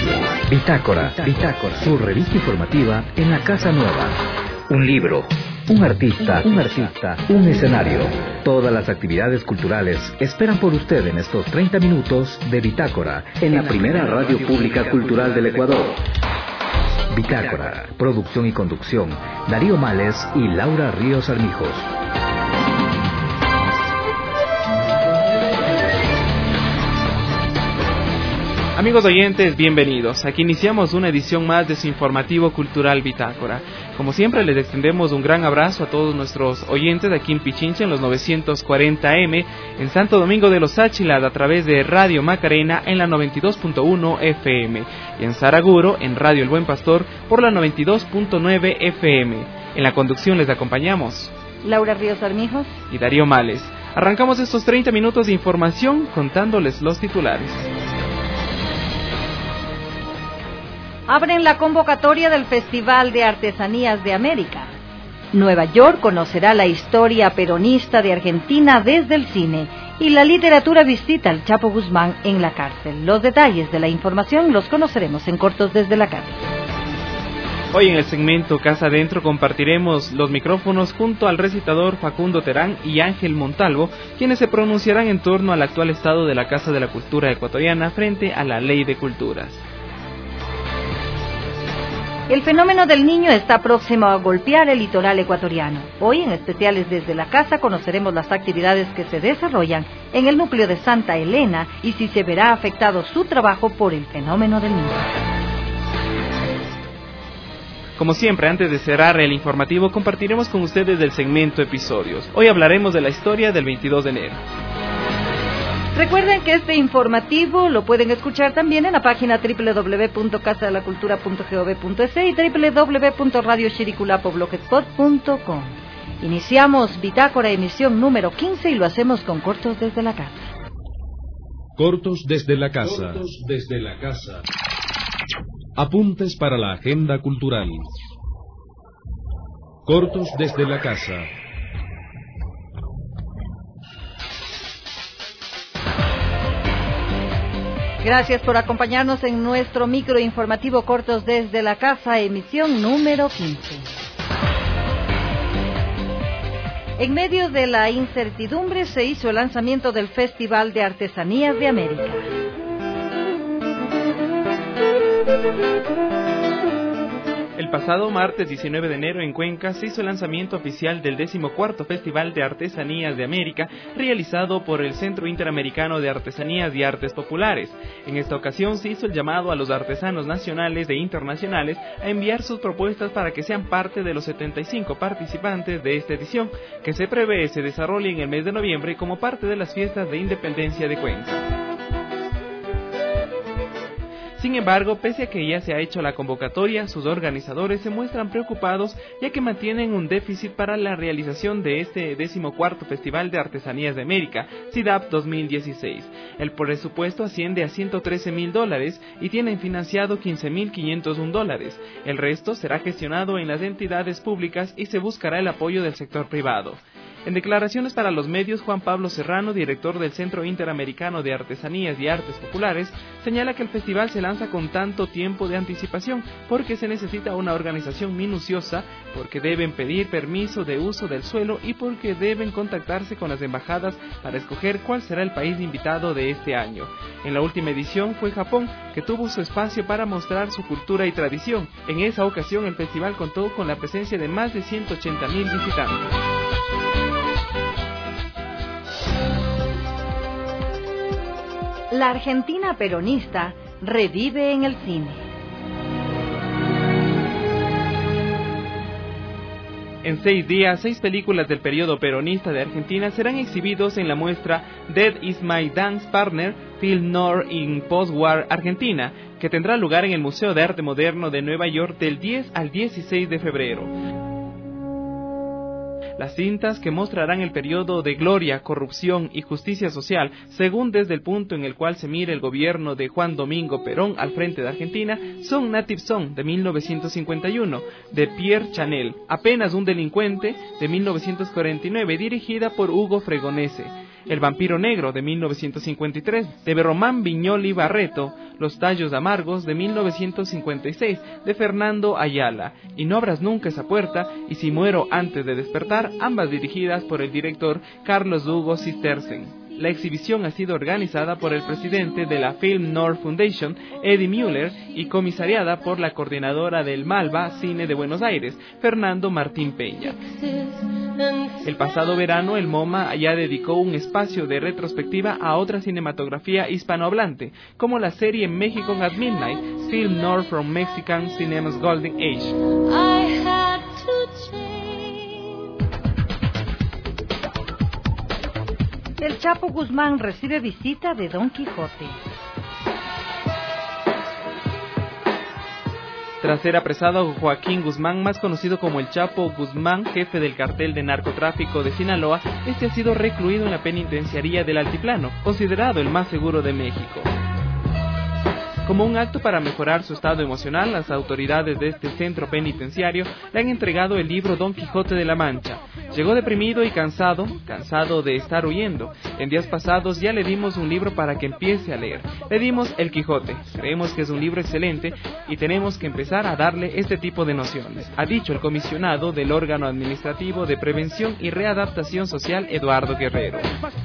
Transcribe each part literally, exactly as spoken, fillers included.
Bitácora, Bitácora, su revista informativa en la Casa Nueva. Un libro, un artista, un artista, un escenario. Todas las actividades culturales esperan por usted en estos treinta minutos de Bitácora, en la primera radio pública cultural del Ecuador. Bitácora, producción y conducción, Darío Males y Laura Ríos Armijos. Amigos oyentes, bienvenidos. Aquí iniciamos una edición más de su informativo cultural Bitácora. Como siempre, les extendemos un gran abrazo a todos nuestros oyentes de aquí en Pichincha en los novecientos cuarenta A M, en Santo Domingo de los Áchilas a través de Radio Macarena en la noventa y dos punto uno F M y en Saraguro en Radio El Buen Pastor por la noventa y dos punto nueve F M. En la conducción les acompañamos Laura Ríos Armijos y Darío Males. Arrancamos estos treinta minutos de información contándoles los titulares. Abren la convocatoria del Festival de Artesanías de América. Nueva York conocerá la historia peronista de Argentina desde el cine y la literatura visita al Chapo Guzmán en la cárcel. Los detalles de la información los conoceremos en Cortos desde la Casa. Hoy en el segmento Casa Adentro compartiremos los micrófonos junto al recitador Facundo Terán y Ángel Montalvo, quienes se pronunciarán en torno al actual estado de la Casa de la Cultura ecuatoriana frente a la Ley de Culturas. El fenómeno del Niño está próximo a golpear el litoral ecuatoriano. Hoy, en Especiales desde la Casa, conoceremos las actividades que se desarrollan en el núcleo de Santa Elena y si se verá afectado su trabajo por el fenómeno del Niño. Como siempre, antes de cerrar el informativo, compartiremos con ustedes el segmento Episodios. Hoy hablaremos de la historia del veintidós de enero. Recuerden que este informativo lo pueden escuchar también en la página doble u doble u doble u punto casa de la cultura punto gov punto es y doble u doble u doble u punto radio chiriculapo blogspot punto com. Iniciamos Bitácora emisión número quince y lo hacemos con Cortos desde la Casa. Cortos desde la Casa. Cortos desde la Casa. Apuntes para la agenda cultural. Cortos desde la Casa. Gracias por acompañarnos en nuestro microinformativo Cortos desde la Casa, emisión número quince. En medio de la incertidumbre se hizo el lanzamiento del Festival de Artesanías de América. El pasado martes diecinueve de enero en Cuenca se hizo el lanzamiento oficial del decimocuarto Festival de Artesanías de América, realizado por el Centro Interamericano de Artesanías y Artes Populares. En esta ocasión se hizo el llamado a los artesanos nacionales e internacionales a enviar sus propuestas para que sean parte de los setenta y cinco participantes de esta edición, que se prevé se desarrolle en el mes de noviembre como parte de las fiestas de independencia de Cuenca. Sin embargo, pese a que ya se ha hecho la convocatoria, sus organizadores se muestran preocupados ya que mantienen un déficit para la realización de este decimocuarto Festival de Artesanías de América, CIDAP dos mil dieciséis. El presupuesto asciende a ciento trece mil dólares y tienen financiado quince mil quinientos un dólares. El resto será gestionado en las entidades públicas y se buscará el apoyo del sector privado. En declaraciones para los medios, Juan Pablo Serrano, director del Centro Interamericano de Artesanías y Artes Populares, señala que el festival se lanza con tanto tiempo de anticipación porque se necesita una organización minuciosa, porque deben pedir permiso de uso del suelo y porque deben contactarse con las embajadas para escoger cuál será el país invitado de este año. En la última edición fue Japón, que tuvo su espacio para mostrar su cultura y tradición. En esa ocasión el festival contó con la presencia de más de ciento ochenta mil visitantes. La Argentina peronista revive en el cine. En seis días, seis películas del periodo peronista de Argentina serán exhibidos en la muestra Dead is My Dance Partner, Film Noir in Postwar Argentina, que tendrá lugar en el Museo de Arte Moderno de Nueva York del diez al dieciséis de febrero. Las cintas, que mostrarán el periodo de gloria, corrupción y justicia social, según desde el punto en el cual se mire el gobierno de Juan Domingo Perón al frente de Argentina, son Native Son, de mil novecientos cincuenta y uno, de Pierre Chanel, Apenas un delincuente, de mil novecientos cuarenta y nueve, dirigida por Hugo Fregonese, El vampiro negro de mil novecientos cincuenta y tres, de Román Viñoli Barreto, Los tallos amargos de mil novecientos cincuenta y seis, de Fernando Ayala, y No abras nunca esa puerta y Si muero antes de despertar, ambas dirigidas por el director Carlos Hugo Sistersen. La exhibición ha sido organizada por el presidente de la Film North Foundation, Eddie Mueller, y comisariada por la coordinadora del Malva Cine de Buenos Aires, Fernando Martín Peña. El pasado verano, el MoMA ya dedicó un espacio de retrospectiva a otra cinematografía hispanohablante, como la serie Mexican at Midnight, Film North from Mexican Cinema's Golden Age. El Chapo Guzmán recibe visita de Don Quijote. Tras ser apresado Joaquín Guzmán, más conocido como el Chapo Guzmán, jefe del cartel de narcotráfico de Sinaloa, este ha sido recluido en la penitenciaría del Altiplano, considerado el más seguro de México. Como un acto para mejorar su estado emocional, las autoridades de este centro penitenciario le han entregado el libro Don Quijote de la Mancha. Llegó deprimido y cansado, cansado de estar huyendo. En días pasados ya le dimos un libro para que empiece a leer. Le dimos El Quijote. Creemos que es un libro excelente y tenemos que empezar a darle este tipo de nociones, ha dicho el comisionado del órgano administrativo de prevención y readaptación social, Eduardo Guerrero.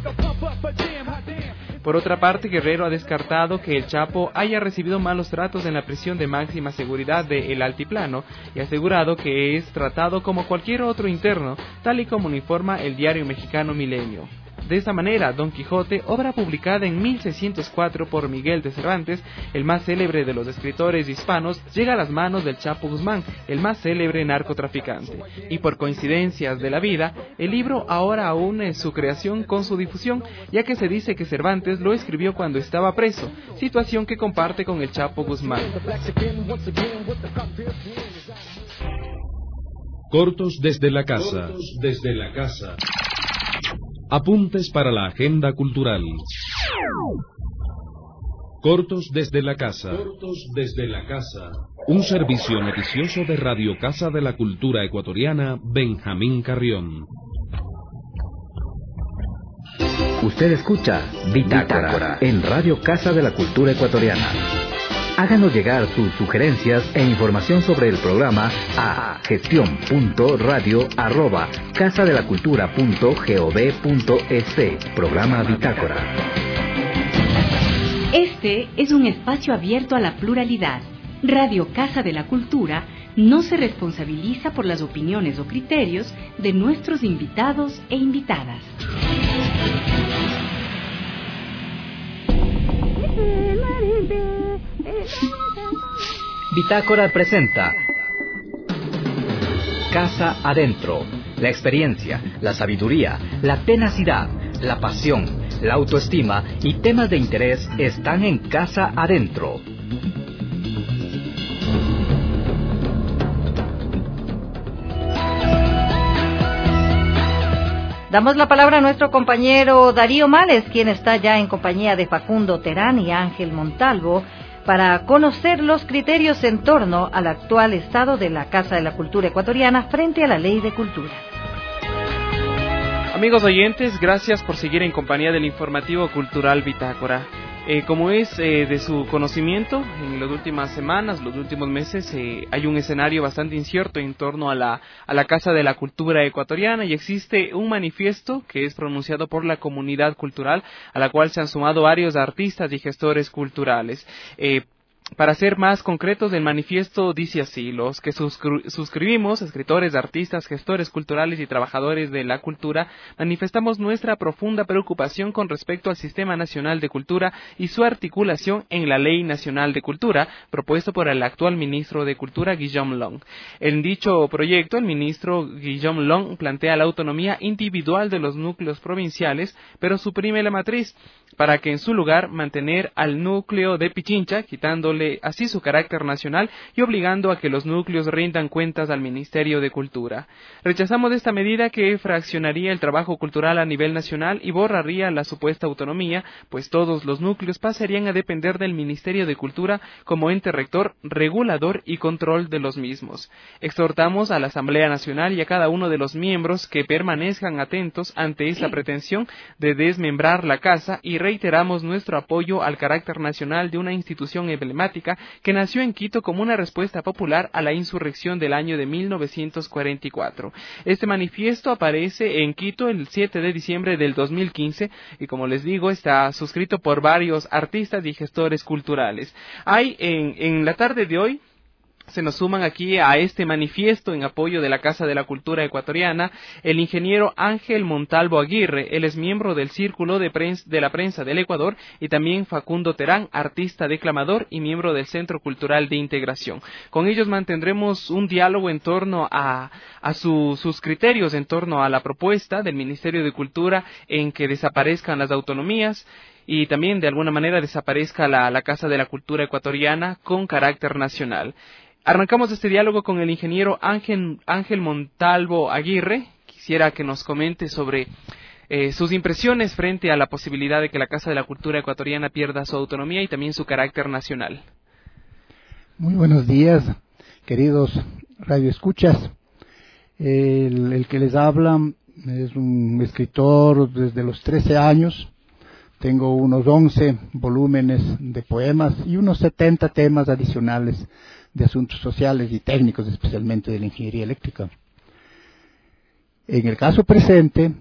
Por otra parte, Guerrero ha descartado que el Chapo haya recibido malos tratos en la prisión de máxima seguridad de El Altiplano y ha asegurado que es tratado como cualquier otro interno, tal y como informa el diario mexicano Milenio. De esta manera, Don Quijote, obra publicada en mil seiscientos cuatro por Miguel de Cervantes, el más célebre de los escritores hispanos, llega a las manos del Chapo Guzmán, el más célebre narcotraficante. Y por coincidencias de la vida, el libro ahora une su creación con su difusión, ya que se dice que Cervantes lo escribió cuando estaba preso, situación que comparte con el Chapo Guzmán. Cortos desde la casa. Cortos desde la casa. Apuntes para la agenda cultural. Cortos desde la casa. Cortos desde la casa. Un servicio noticioso de Radio Casa de la Cultura Ecuatoriana, Benjamín Carrión. Usted escucha Bitácora, Bitácora en Radio Casa de la Cultura Ecuatoriana. Háganos llegar sus sugerencias e información sobre el programa a gestión punto radio arroba casadelacultura punto gov punto es. Programa Bitácora. Este es un espacio abierto a la pluralidad. Radio Casa de la Cultura no se responsabiliza por las opiniones o criterios de nuestros invitados e invitadas. Bitácora presenta Casa Adentro. La experiencia, la sabiduría, la tenacidad, la pasión, la autoestima y temas de interés están en Casa Adentro. Damos la palabra a nuestro compañero Darío Males, quien está ya en compañía de Facundo Terán y Ángel Montalvo, para conocer los criterios en torno al actual estado de la Casa de la Cultura Ecuatoriana frente a la Ley de Cultura. Amigos oyentes, gracias por seguir en compañía del informativo cultural Bitácora. Eh, como es eh, de su conocimiento, en las últimas semanas, los últimos meses, eh, hay un escenario bastante incierto en torno a la, a la Casa de la Cultura Ecuatoriana y existe un manifiesto que es pronunciado por la comunidad cultural, a la cual se han sumado varios artistas y gestores culturales. Eh, Para ser más concretos, el manifiesto dice así: los que suscri- suscribimos, escritores, artistas, gestores culturales y trabajadores de la cultura, manifestamos nuestra profunda preocupación con respecto al Sistema Nacional de Cultura y su articulación en la Ley Nacional de Cultura, propuesto por el actual ministro de Cultura, Guillaume Long. En dicho proyecto, el ministro Guillaume Long plantea la autonomía individual de los núcleos provinciales, pero suprime la matriz, para que en su lugar mantener al núcleo de Pichincha, quitándole dándole así su carácter nacional y obligando a que los núcleos rindan cuentas al Ministerio de Cultura. Rechazamos esta medida que fraccionaría el trabajo cultural a nivel nacional y borraría la supuesta autonomía, pues todos los núcleos pasarían a depender del Ministerio de Cultura como ente rector, regulador y control de los mismos. Exhortamos a la Asamblea Nacional y a cada uno de los miembros que permanezcan atentos ante esa pretensión de desmembrar la casa y reiteramos nuestro apoyo al carácter nacional de una institución emblemática que nació en Quito como una respuesta popular a la insurrección del año de mil novecientos cuarenta y cuatro. Este manifiesto aparece en Quito el siete de diciembre del dos mil quince y, como les digo, está suscrito por varios artistas y gestores culturales. Hay en, en la tarde de hoy se nos suman aquí a este manifiesto en apoyo de la Casa de la Cultura Ecuatoriana el ingeniero Ángel Montalvo Aguirre. Él es miembro del Círculo de, Prensa, de la Prensa del Ecuador, y también Facundo Terán, artista declamador y miembro del Centro Cultural de Integración. Con ellos mantendremos un diálogo en torno a, a su, sus criterios, en torno a la propuesta del Ministerio de Cultura en que desaparezcan las autonomías y también de alguna manera desaparezca la, la Casa de la Cultura Ecuatoriana con carácter nacional. Arrancamos este diálogo con el ingeniero Ángel, Ángel Montalvo Aguirre. Quisiera que nos comente sobre eh, sus impresiones frente a la posibilidad de que la Casa de la Cultura Ecuatoriana pierda su autonomía y también su carácter nacional. Muy buenos días, queridos radioescuchas. El, el que les habla es un escritor desde los trece años. Tengo unos once volúmenes de poemas y unos setenta temas adicionales de asuntos sociales y técnicos, especialmente de la ingeniería eléctrica. En el caso presente,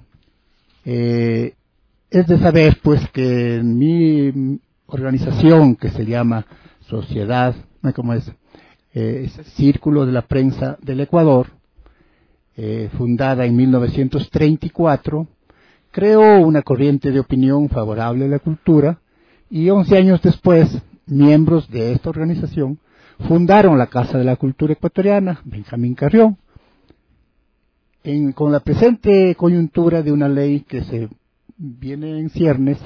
eh, es de saber pues que en mi organización, que se llama Sociedad, ¿cómo es? Eh, Círculo de la Prensa del Ecuador, eh, fundada en mil novecientos treinta y cuatro, creó una corriente de opinión favorable a la cultura, y once años después, miembros de esta organización fundaron la Casa de la Cultura Ecuatoriana, Benjamín Carrión, en, con la presente coyuntura de una ley que se viene en ciernes.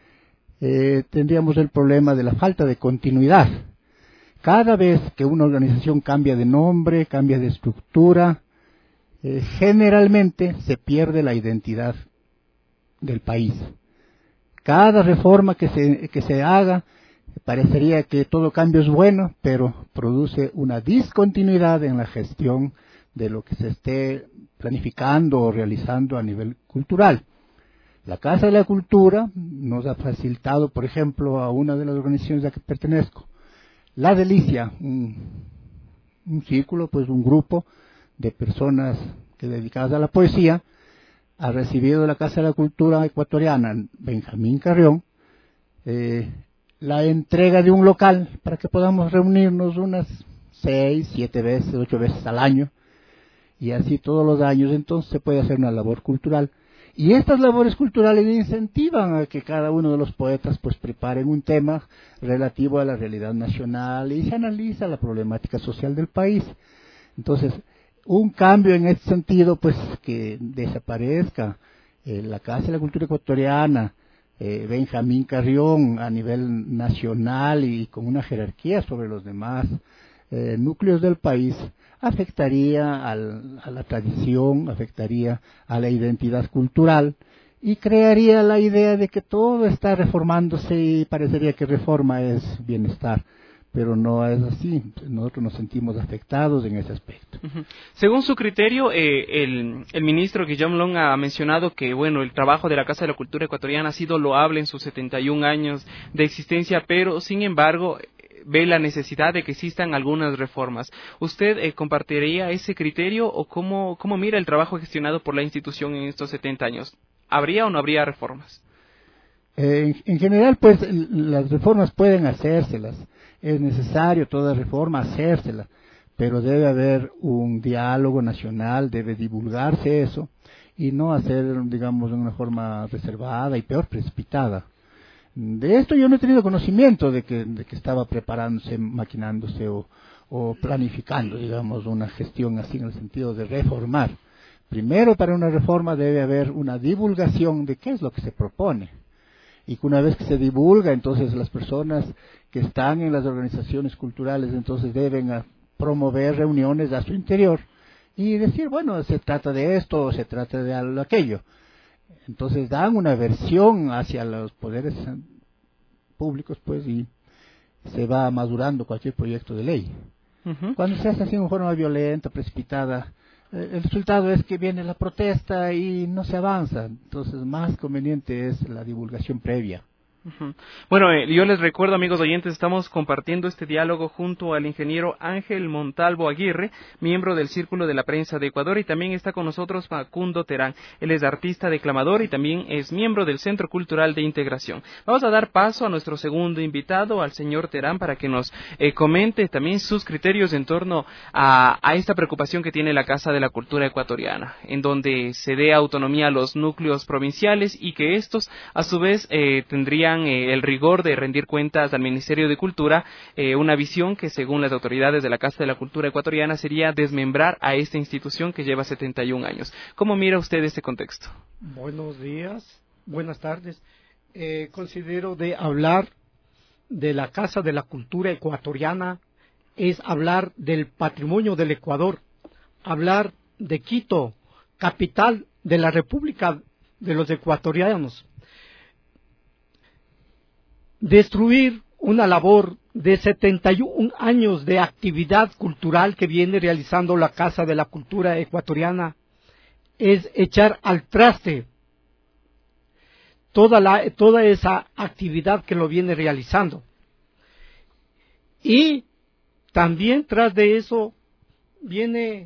Eh, tendríamos el problema de la falta de continuidad. Cada vez que una organización cambia de nombre, cambia de estructura, eh, generalmente se pierde la identidad del país. Cada reforma que se, que se haga, parecería que todo cambio es bueno, pero produce una discontinuidad en la gestión de lo que se esté planificando o realizando a nivel cultural. La Casa de la Cultura nos ha facilitado, por ejemplo, a una de las organizaciones a las que pertenezco, La Delicia, un, un círculo, pues un grupo de personas que dedicadas a la poesía, ha recibido de la Casa de la Cultura Ecuatoriana, Benjamín Carrión, eh, la entrega de un local para que podamos reunirnos unas seis, siete veces, ocho veces al año, y así todos los años. Entonces se puede hacer una labor cultural, y estas labores culturales incentivan a que cada uno de los poetas pues preparen un tema relativo a la realidad nacional y se analiza la problemática social del país. Entonces, un cambio en este sentido, pues que desaparezca eh, la Casa de la Cultura Ecuatoriana, Eh, Benjamín Carrión a nivel nacional y con una jerarquía sobre los demás eh, núcleos del país, afectaría al, a la tradición, afectaría a la identidad cultural y crearía la idea de que todo está reformándose y parecería que reforma es bienestar. Pero no es así, nosotros nos sentimos afectados en ese aspecto. Uh-huh. Según su criterio, eh, el, el ministro Guillaume Long ha mencionado que, bueno, el trabajo de la Casa de la Cultura Ecuatoriana ha sido loable en sus setenta y un años de existencia, pero, sin embargo, ve la necesidad de que existan algunas reformas. ¿Usted eh, compartiría ese criterio o cómo, cómo mira el trabajo gestionado por la institución en estos setenta años? ¿Habría o no habría reformas? Eh, en, en general, pues, las reformas pueden hacérselas. Es necesario toda reforma hacérsela, pero debe haber un diálogo nacional, debe divulgarse eso, y no hacer, digamos, de una forma reservada y peor, precipitada. De esto yo no he tenido conocimiento de que, de que estaba preparándose, maquinándose o, o planificando, digamos, una gestión así en el sentido de reformar. Primero, para una reforma debe haber una divulgación de qué es lo que se propone. y que una vez que se divulga, entonces las personas que están en las organizaciones culturales entonces deben a promover reuniones a su interior y decir, bueno, se trata de esto o se trata de aquello. Entonces dan una versión hacia los poderes públicos, pues, y se va madurando cualquier proyecto de ley. Uh-huh. Cuando se hace así en forma violenta, precipitada, eh, el resultado es que viene la protesta y no se avanza. Entonces, más conveniente es la divulgación previa. Uh-huh. Bueno, eh, yo les recuerdo, amigos oyentes, estamos compartiendo este diálogo junto al ingeniero Ángel Montalvo Aguirre, miembro del Círculo de la Prensa de Ecuador, y también está con nosotros Facundo Terán. Él es artista declamador y también es miembro del Centro Cultural de Integración. Vamos a dar paso a nuestro segundo invitado, al señor Terán, para que nos eh, comente también sus criterios en torno a, a esta preocupación que tiene la Casa de la Cultura Ecuatoriana, en donde se dé autonomía a los núcleos provinciales y que estos, a su vez, eh, tendrían Eh, el rigor de rendir cuentas al Ministerio de Cultura, eh, una visión que según las autoridades de la Casa de la Cultura Ecuatoriana sería desmembrar a esta institución que lleva setenta y un años. ¿Cómo mira usted este contexto? Buenos días, buenas tardes. Eh, considero de hablar de la Casa de la Cultura Ecuatoriana es hablar del patrimonio del Ecuador, hablar de Quito, capital de la República de los ecuatorianos. Destruir una labor de setenta y un años de actividad cultural que viene realizando la Casa de la Cultura Ecuatoriana es echar al traste toda, la, toda esa actividad que lo viene realizando. Y también tras de eso viene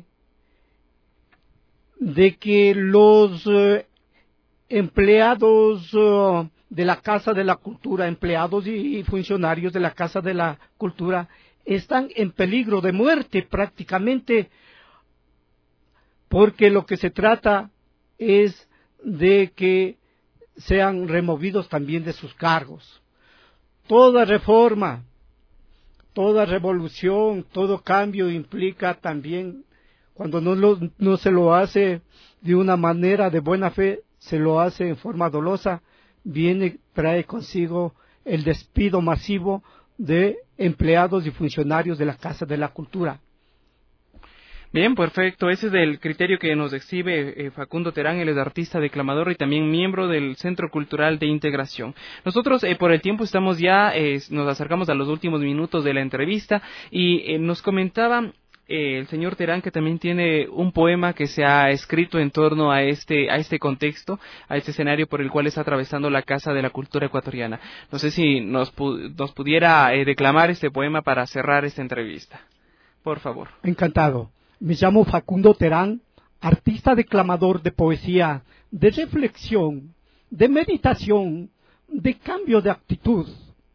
de que los eh, empleados uh, de la Casa de la Cultura, empleados y funcionarios de la Casa de la Cultura, están en peligro de muerte prácticamente, porque lo que se trata es de que sean removidos también de sus cargos. Toda reforma, toda revolución, todo cambio implica también, cuando no, lo, no se lo hace de una manera de buena fe, se lo hace en forma dolosa, viene, trae consigo el despido masivo de empleados y funcionarios de la Casa de la Cultura. Bien, perfecto. Ese es el criterio que nos exhibe eh, Facundo Terán. Él es artista declamador y también miembro del Centro Cultural de Integración. Nosotros, eh, por el tiempo, estamos ya, eh, nos acercamos a los últimos minutos de la entrevista y eh, nos comentaba Eh, el señor Terán que también tiene un poema que se ha escrito en torno a este a este contexto, a este escenario por el cual está atravesando la Casa de la Cultura Ecuatoriana. No sé si nos, pu- nos pudiera eh, declamar este poema para cerrar esta entrevista. Por favor. Encantado. Me llamo Facundo Terán, artista declamador de poesía, de reflexión, de meditación, de cambio de actitud.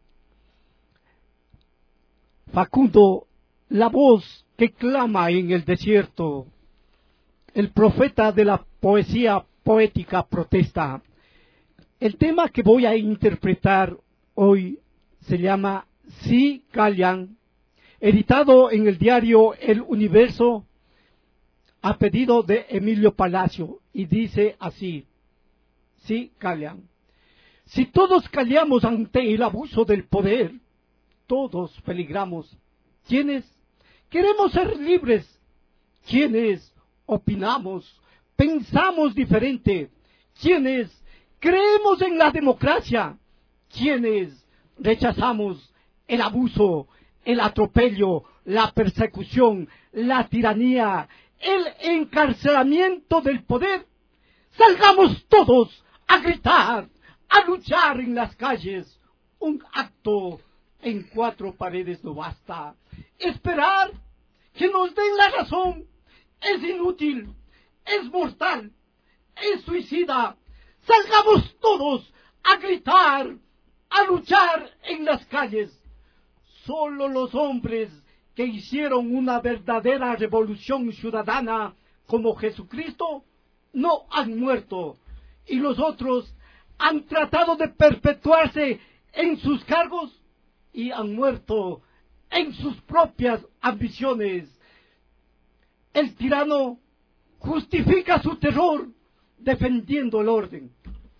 Facundo, la voz que clama en el desierto, el profeta de la poesía poética protesta. El tema que voy a interpretar hoy se llama Si Callan, editado en el diario El Universo a pedido de Emilio Palacio, y dice así: Si callan. Si todos callamos ante el abuso del poder, todos peligramos. ¿Quiénes? Queremos ser libres. ¿Quiénes? Opinamos, pensamos diferente. ¿Quiénes? Creemos en la democracia. ¿Quiénes? Rechazamos el abuso, el atropello, la persecución, la tiranía, el encarcelamiento del poder. Salgamos todos a gritar, a luchar en las calles. Un acto en cuatro paredes no basta. Esperar que nos den la razón es inútil, es mortal, es suicida. Salgamos todos a gritar, a luchar en las calles. Solo los hombres que hicieron una verdadera revolución ciudadana como Jesucristo no han muerto, y los otros han tratado de perpetuarse en sus cargos y han muerto en sus propias ambiciones. El tirano justifica su terror defendiendo el orden.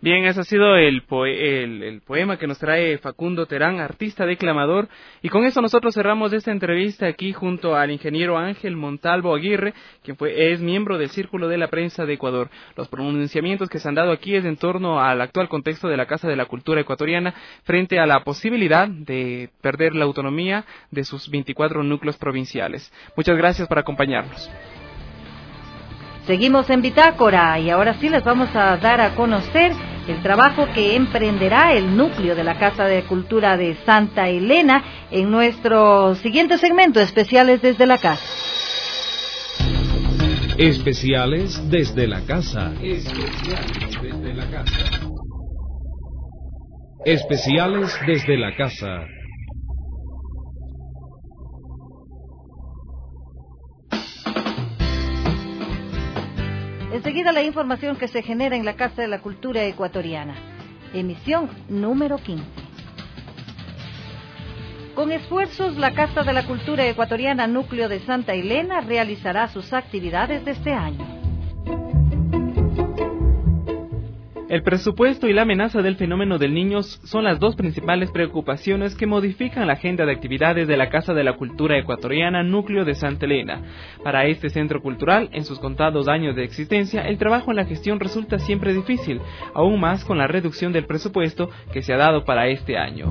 Bien, ese ha sido el, poe el, el poema que nos trae Facundo Terán, artista declamador, y con eso nosotros cerramos esta entrevista aquí junto al ingeniero Ángel Montalvo Aguirre, quien fue, es miembro del Círculo de la Prensa de Ecuador. Los pronunciamientos que se han dado aquí es en torno al actual contexto de la Casa de la Cultura Ecuatoriana frente a la posibilidad de perder la autonomía de sus veinticuatro núcleos provinciales. Muchas gracias por acompañarnos. Seguimos en Bitácora y ahora sí les vamos a dar a conocer el trabajo que emprenderá el núcleo de la Casa de Cultura de Santa Elena en nuestro siguiente segmento, Especiales desde la Casa. Especiales desde la Casa. Especiales desde la Casa. Especiales desde la Casa. Enseguida la información que se genera en la Casa de la Cultura Ecuatoriana. Emisión número quince. Con esfuerzos, la Casa de la Cultura Ecuatoriana Núcleo de Santa Elena realizará sus actividades de este año. El presupuesto y la amenaza del fenómeno del Niño son las dos principales preocupaciones que modifican la agenda de actividades de la Casa de la Cultura Ecuatoriana Núcleo de Santa Elena. Para este centro cultural, en sus contados años de existencia, el trabajo en la gestión resulta siempre difícil, aún más con la reducción del presupuesto que se ha dado para este año.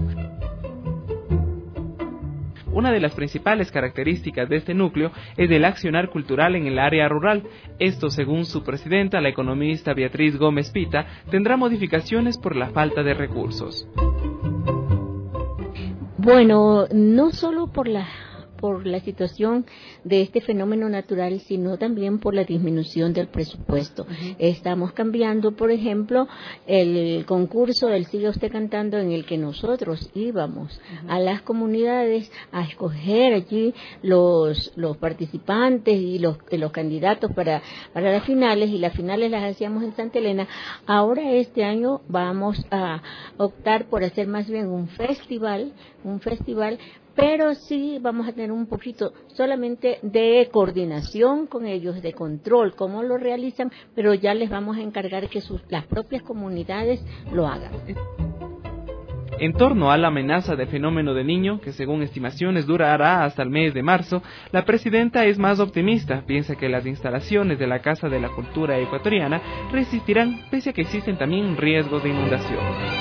Una de las principales características de este núcleo es el accionar cultural en el área rural. Esto, según su presidenta, la economista Beatriz Gómez Pita, tendrá modificaciones por la falta de recursos. Bueno, no solo por la por la situación de este fenómeno natural, sino también por la disminución del presupuesto. Uh-huh. Estamos cambiando, por ejemplo, el concurso del Siga Usted Cantando, en el que nosotros íbamos uh-huh. a las comunidades a escoger allí los los participantes y los los candidatos para para las finales, y las finales las hacíamos en Santa Elena. Ahora este año vamos a optar por hacer más bien un festival, un festival pero sí vamos a tener un poquito solamente de coordinación con ellos, de control, cómo lo realizan, pero ya les vamos a encargar que sus, las propias comunidades lo hagan. En torno a la amenaza del fenómeno del Niño, que según estimaciones durará hasta el mes de marzo, la presidenta es más optimista. Piensa que las instalaciones de la Casa de la Cultura Ecuatoriana resistirán, pese a que existen también riesgos de inundación.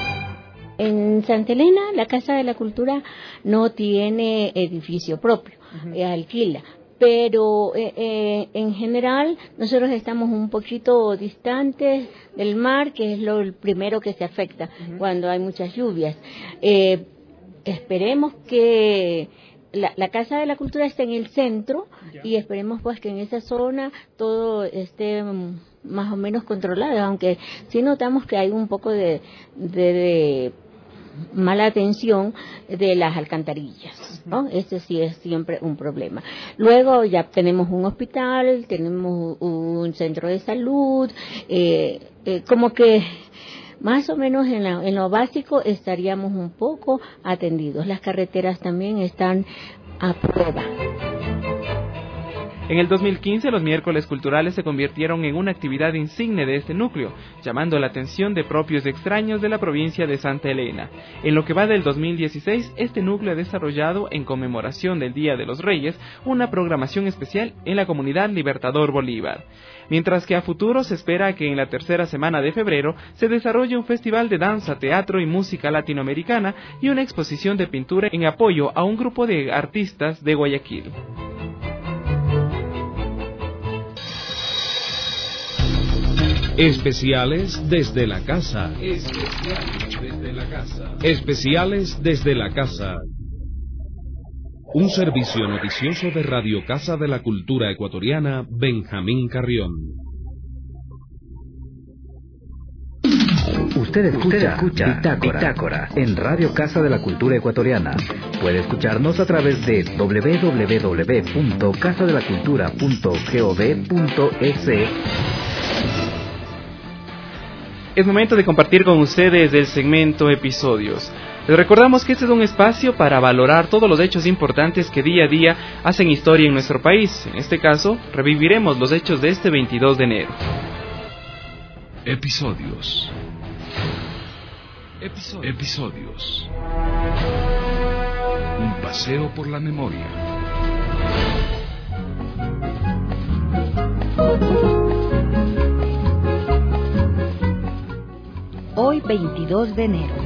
En Santa Elena, la Casa de la Cultura no tiene edificio propio, uh-huh. eh, alquila, pero eh, eh, en general nosotros estamos un poquito distantes del mar, que es lo el primero que se afecta uh-huh. cuando hay muchas lluvias. Eh, esperemos que la, la Casa de la Cultura esté en el centro yeah. y esperemos pues que en esa zona todo esté más o menos controlado, aunque sí notamos que hay un poco de, de, de mala atención de las alcantarillas, ¿no? Ese sí es siempre un problema. Luego ya tenemos un hospital, tenemos un centro de salud, eh, eh, como que más o menos en, la, en lo básico estaríamos un poco atendidos. Las carreteras también están a prueba. En el dos mil quince, los miércoles culturales se convirtieron en una actividad insigne de este núcleo, llamando la atención de propios y extraños de la provincia de Santa Elena. En lo que va del dos mil dieciséis, este núcleo ha desarrollado, en conmemoración del Día de los Reyes, una programación especial en la comunidad Libertador Bolívar. Mientras que a futuro se espera que en la tercera semana de febrero se desarrolle un festival de danza, teatro y música latinoamericana y una exposición de pintura en apoyo a un grupo de artistas de Guayaquil. Especiales desde la Casa. Especiales desde la Casa. Especiales desde la Casa. Un servicio noticioso de Radio Casa de la Cultura Ecuatoriana, Benjamín Carrión. Usted escucha, Usted escucha Bitácora, Bitácora en Radio Casa de la Cultura Ecuatoriana. Puede escucharnos a través de doble u doble u doble u punto casa de la cultura punto gov punto es. Es momento de compartir con ustedes el segmento Episodios. Les recordamos que este es un espacio para valorar todos los hechos importantes que día a día hacen historia en nuestro país. En este caso, reviviremos los hechos de este veintidós de enero. Episodios. Episodios. Episodios. Un paseo por la memoria. Hoy veintidós de enero.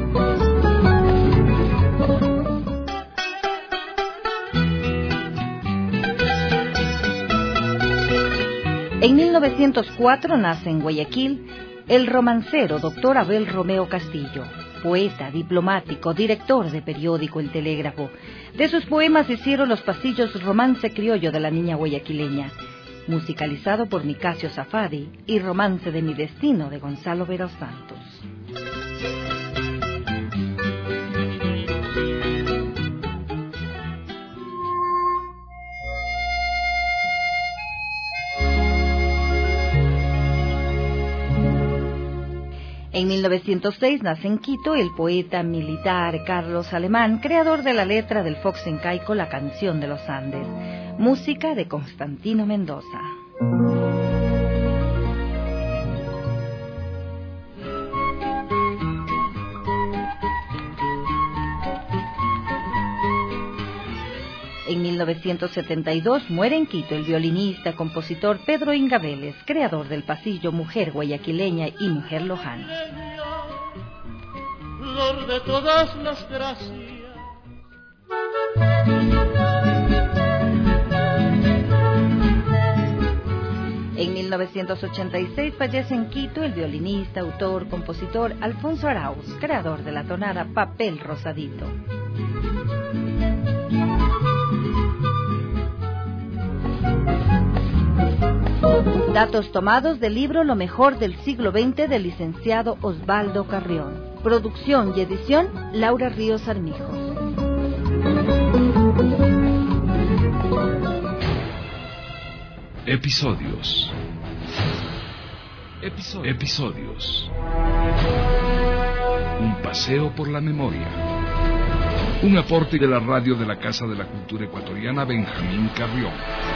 En mil novecientos cuatro nace en Guayaquil el romancero doctor Abel Romeo Castillo, poeta, diplomático, director de periódico El Telégrafo. De sus poemas hicieron los pasillos Romance criollo de la niña guayaquileña, musicalizado por Nicasio Safadi, y Romance de mi destino de Gonzalo Veros Santos. En mil novecientos seis nace en Quito el poeta militar Carlos Alemán, creador de la letra del fox incaico La Canción de los Andes, música de Constantino Mendoza. En mil novecientos setenta y dos muere en Quito el violinista, compositor Pedro Inga Vélez, creador del pasillo Mujer Guayaquileña y Mujer Lojana. Flor de todas las gracias. En mil novecientos ochenta y seis fallece en Quito el violinista, autor, compositor Alfonso Arauz, creador de la tonada Papel Rosadito. Datos tomados del libro Lo mejor del siglo veinte del licenciado Osvaldo Carrión. Producción y edición Laura Ríos Armijos. Episodios. Episodios. Episodios. Un paseo por la memoria. Un aporte de la radio de la Casa de la Cultura Ecuatoriana Benjamín Carrión.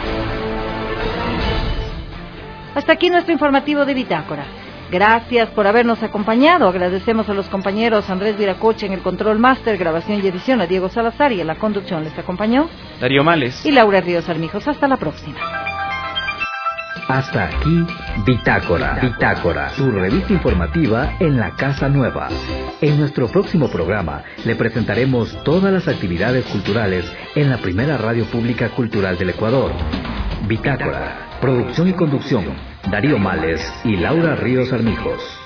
Hasta aquí nuestro informativo de Bitácora. Gracias por habernos acompañado. Agradecemos a los compañeros Andrés Viracocha en el control máster, grabación y edición, a Diego Salazar, y en la conducción les acompañó Darío Males y Laura Ríos Armijos. Hasta la próxima. Hasta aquí Bitácora, Bitácora, su revista informativa en la Casa Nueva. En nuestro próximo programa le presentaremos todas las actividades culturales en la primera radio pública cultural del Ecuador. Bitácora, producción y conducción, Darío Males y Laura Ríos Armijos.